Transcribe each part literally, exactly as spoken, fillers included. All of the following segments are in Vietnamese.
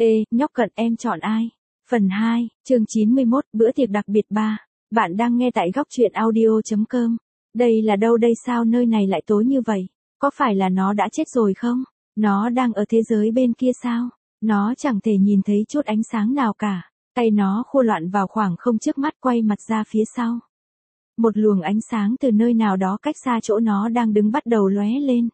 Ê, nhóc cận em chọn ai? Phần hai, chương chín mươi mốt, bữa tiệc đặc biệt ba. Bạn đang nghe tại góc truyện audio chấm com. Đây là đâu đây, sao nơi này lại tối như vậy? Có phải là nó đã chết rồi không? Nó đang ở thế giới bên kia sao? Nó chẳng thể nhìn thấy chút ánh sáng nào cả. Tay nó khua loạn vào khoảng không trước mắt, quay mặt ra phía sau. Một luồng ánh sáng từ nơi nào đó cách xa chỗ nó đang đứng bắt đầu lóe lên.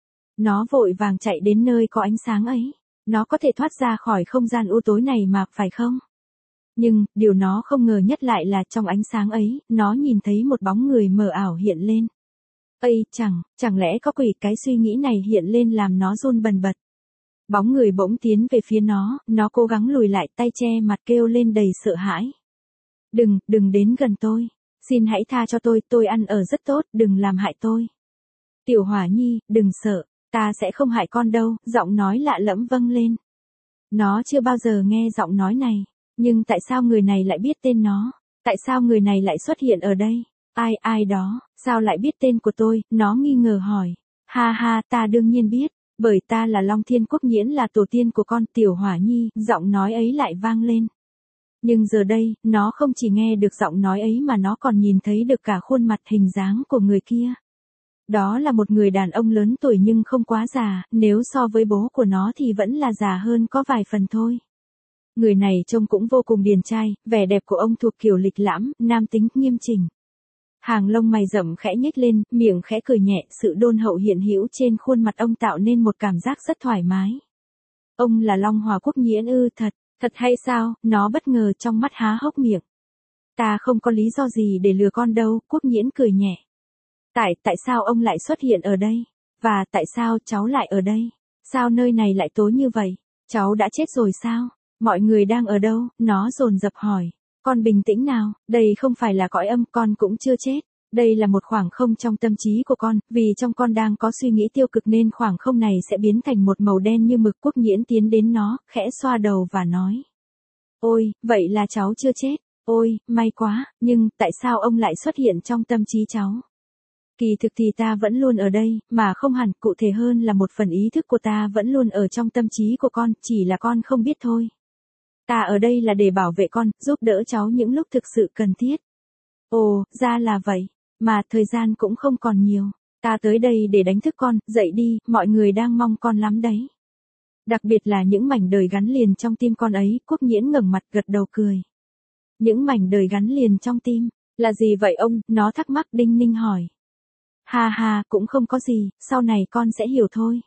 Nó vội vàng chạy đến nơi có ánh sáng ấy. Nó có thể thoát ra khỏi không gian u tối này mà, phải không? Nhưng, điều nó không ngờ nhất lại là trong ánh sáng ấy, nó nhìn thấy một bóng người mờ ảo hiện lên. Ây, chẳng, chẳng lẽ có quỷ? Cái suy nghĩ này hiện lên làm nó run bần bật. Bóng người bỗng tiến về phía nó, nó cố gắng lùi lại, tay che mặt kêu lên đầy sợ hãi. Đừng, đừng đến gần tôi. Xin hãy tha cho tôi, tôi ăn ở rất tốt, đừng làm hại tôi. Tiểu Hỏa Nhi, đừng sợ. Ta sẽ không hại con đâu, giọng nói lạ lẫm vang lên. Nó chưa bao giờ nghe giọng nói này, nhưng tại sao người này lại biết tên nó? Tại sao người này lại xuất hiện ở đây? Ai, ai đó, sao lại biết tên của tôi? Nó nghi ngờ hỏi. Ha ha, ta đương nhiên biết, bởi ta là Long Thiên Quốc Nhiễn, là tổ tiên của con. Tiểu Hỏa Nhi, giọng nói ấy lại vang lên. Nhưng giờ đây, nó không chỉ nghe được giọng nói ấy mà nó còn nhìn thấy được cả khuôn mặt hình dáng của người kia. Đó là một người đàn ông lớn tuổi nhưng không quá già, nếu so với bố của nó thì vẫn là già hơn có vài phần thôi. Người này trông cũng vô cùng điển trai, vẻ đẹp của ông thuộc kiểu lịch lãm, nam tính, nghiêm chỉnh. Hàng lông mày rậm khẽ nhếch lên, miệng khẽ cười nhẹ, sự đôn hậu hiện hữu trên khuôn mặt ông tạo nên một cảm giác rất thoải mái. Ông là Long Hòa Quốc Nhiễn ư? Thật, thật hay sao? Nó bất ngờ trong mắt há hốc miệng. Ta không có lý do gì để lừa con đâu, Quốc Nhiễn cười nhẹ. Tại, tại sao ông lại xuất hiện ở đây? Và tại sao cháu lại ở đây? Sao nơi này lại tối như vậy? Cháu đã chết rồi sao? Mọi người đang ở đâu? Nó dồn dập hỏi. Con bình tĩnh nào, đây không phải là cõi âm, con cũng chưa chết. Đây là một khoảng không trong tâm trí của con, vì trong con đang có suy nghĩ tiêu cực nên khoảng không này sẽ biến thành một màu đen như mực. Quốc Nhiễn tiến đến nó, khẽ xoa đầu và nói. Ôi, vậy là cháu chưa chết. Ôi, may quá, nhưng tại sao ông lại xuất hiện trong tâm trí cháu? Kỳ thực thì ta vẫn luôn ở đây, mà không hẳn, cụ thể hơn là một phần ý thức của ta vẫn luôn ở trong tâm trí của con, chỉ là con không biết thôi. Ta ở đây là để bảo vệ con, giúp đỡ cháu những lúc thực sự cần thiết. Ồ, ra là vậy, mà thời gian cũng không còn nhiều. Ta tới đây để đánh thức con, dậy đi, mọi người đang mong con lắm đấy. Đặc biệt là những mảnh đời gắn liền trong tim con ấy. Quốc Nhiễn ngẩng mặt gật đầu cười. Những mảnh đời gắn liền trong tim, là gì vậy ông? Nó thắc mắc đinh ninh hỏi. Ha ha, cũng không có gì, sau này con sẽ hiểu thôi.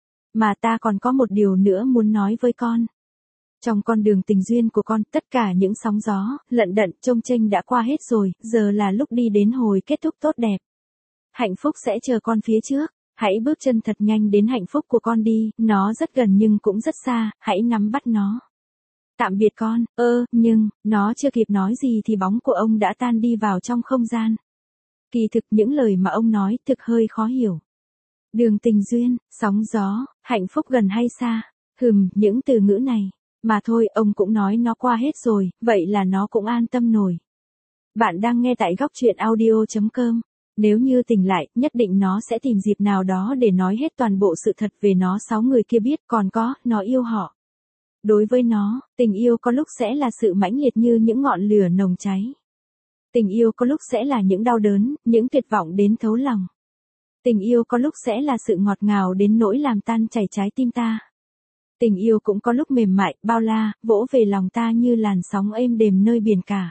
Mà ta còn có một điều nữa muốn nói với con. Trong con đường tình duyên của con, tất cả những sóng gió, lận đận, chông chênh đã qua hết rồi, giờ là lúc đi đến hồi kết thúc tốt đẹp. Hạnh phúc sẽ chờ con phía trước, hãy bước chân thật nhanh đến hạnh phúc của con đi, nó rất gần nhưng cũng rất xa, hãy nắm bắt nó. Tạm biệt con, ơ, nhưng, nó chưa kịp nói gì thì bóng của ông đã tan đi vào trong không gian. Kỳ thực những lời mà ông nói thực hơi khó hiểu. Đường tình duyên, sóng gió, hạnh phúc gần hay xa? Hừm, những từ ngữ này. Mà thôi, ông cũng nói nó qua hết rồi, vậy là nó cũng an tâm nổi. Bạn đang nghe tại góc truyện audio chấm com. Nếu như tỉnh lại, nhất định nó sẽ tìm dịp nào đó để nói hết toàn bộ sự thật về nó. Sáu người kia biết, còn có, nó yêu họ. Đối với nó, tình yêu có lúc sẽ là sự mãnh liệt như những ngọn lửa nồng cháy. Tình yêu có lúc sẽ là những đau đớn, những tuyệt vọng đến thấu lòng. Tình yêu có lúc sẽ là sự ngọt ngào đến nỗi làm tan chảy trái tim ta. Tình yêu cũng có lúc mềm mại, bao la, vỗ về lòng ta như làn sóng êm đềm nơi biển cả.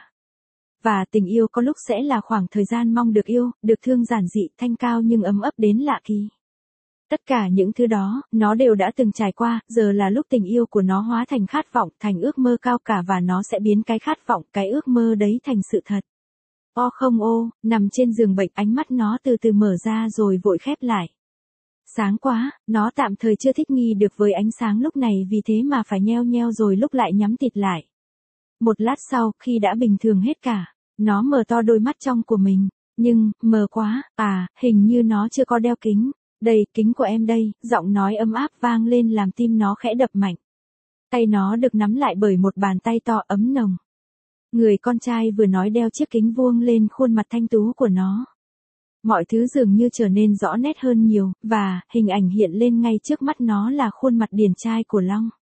Và tình yêu có lúc sẽ là khoảng thời gian mong được yêu, được thương giản dị, thanh cao nhưng ấm ấp đến lạ kỳ. Tất cả những thứ đó, nó đều đã từng trải qua, giờ là lúc tình yêu của nó hóa thành khát vọng, thành ước mơ cao cả và nó sẽ biến cái khát vọng, cái ước mơ đấy thành sự thật. O không ô, nằm trên giường bệnh, ánh mắt nó từ từ mở ra rồi vội khép lại. Sáng quá, nó tạm thời chưa thích nghi được với ánh sáng lúc này, vì thế mà phải nheo nheo rồi lúc lại nhắm tịt lại. Một lát sau, khi đã bình thường hết cả, nó mở to đôi mắt trong của mình, nhưng, mờ quá, à, hình như nó chưa có đeo kính. Đây, kính của em đây, giọng nói ấm áp vang lên làm tim nó khẽ đập mạnh. Tay nó được nắm lại bởi một bàn tay to ấm nồng. Người con trai vừa nói đeo chiếc kính vuông lên khuôn mặt thanh tú của nó. Mọi thứ dường như trở nên rõ nét hơn nhiều, và, hình ảnh hiện lên ngay trước mắt nó là khuôn mặt điển trai của Long.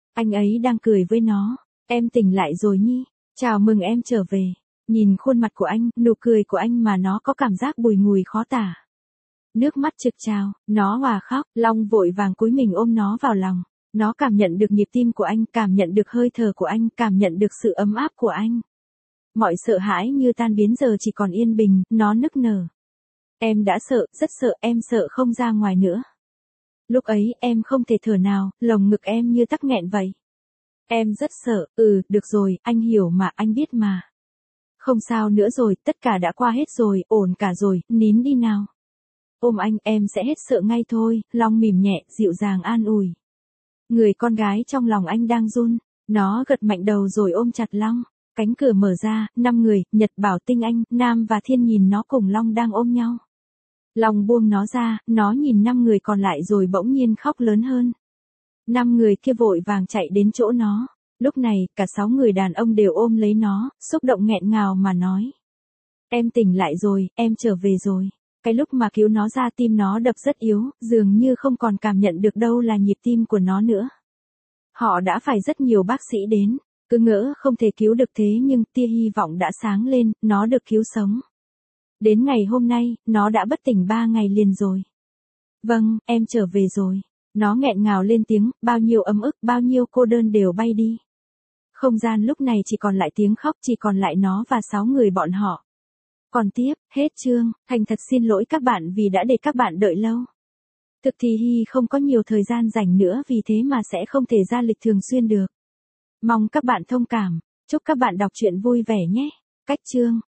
Anh ấy đang cười với nó. Em tỉnh lại rồi Nhi. Chào mừng em trở về. Nhìn khuôn mặt của anh, nụ cười của anh mà nó có cảm giác bùi ngùi khó tả. Nước mắt trực trào, nó hòa khóc, Long vội vàng cúi mình ôm nó vào lòng. Nó cảm nhận được nhịp tim của anh, cảm nhận được hơi thở của anh, cảm nhận được sự ấm áp của anh. Mọi sợ hãi như tan biến giờ chỉ còn yên bình, nó nức nở. Em đã sợ, rất sợ, em sợ không ra ngoài nữa. Lúc ấy em không thể thở nào, lồng ngực em như tắc nghẹn vậy. Em rất sợ, ừ, được rồi, anh hiểu mà, anh biết mà. Không sao nữa rồi, tất cả đã qua hết rồi, ổn cả rồi, nín đi nào. Ôm anh, em sẽ hết sợ ngay thôi, Long mỉm nhẹ, dịu dàng an ủi. Người con gái trong lòng anh đang run, nó gật mạnh đầu rồi ôm chặt Long. Cánh cửa mở ra, năm người, Nhật Bảo, Tinh Anh, Nam và Thiên nhìn nó cùng Long đang ôm nhau. Long buông nó ra, nó nhìn năm người còn lại rồi bỗng nhiên khóc lớn hơn. Năm người kia vội vàng chạy đến chỗ nó. Lúc này, cả sáu người đàn ông đều ôm lấy nó, xúc động nghẹn ngào mà nói. Em tỉnh lại rồi, em trở về rồi. Cái lúc mà cứu nó ra tim nó đập rất yếu, dường như không còn cảm nhận được đâu là nhịp tim của nó nữa. Họ đã phải rất nhiều bác sĩ đến, cứ ngỡ không thể cứu được thế nhưng tia hy vọng đã sáng lên, nó được cứu sống. Đến ngày hôm nay, nó đã bất tỉnh ba ngày liền rồi. Vâng, em trở về rồi. Nó nghẹn ngào lên tiếng, bao nhiêu ấm ức, bao nhiêu cô đơn đều bay đi. Không gian lúc này chỉ còn lại tiếng khóc, chỉ còn lại nó và sáu người bọn họ. Còn tiếp, hết chương, Thành thật xin lỗi các bạn vì đã để các bạn đợi lâu. Thực thì Hy không có nhiều thời gian rảnh nữa vì thế mà sẽ không thể ra lịch thường xuyên được. Mong các bạn thông cảm, chúc các bạn đọc truyện vui vẻ nhé. Cách chương.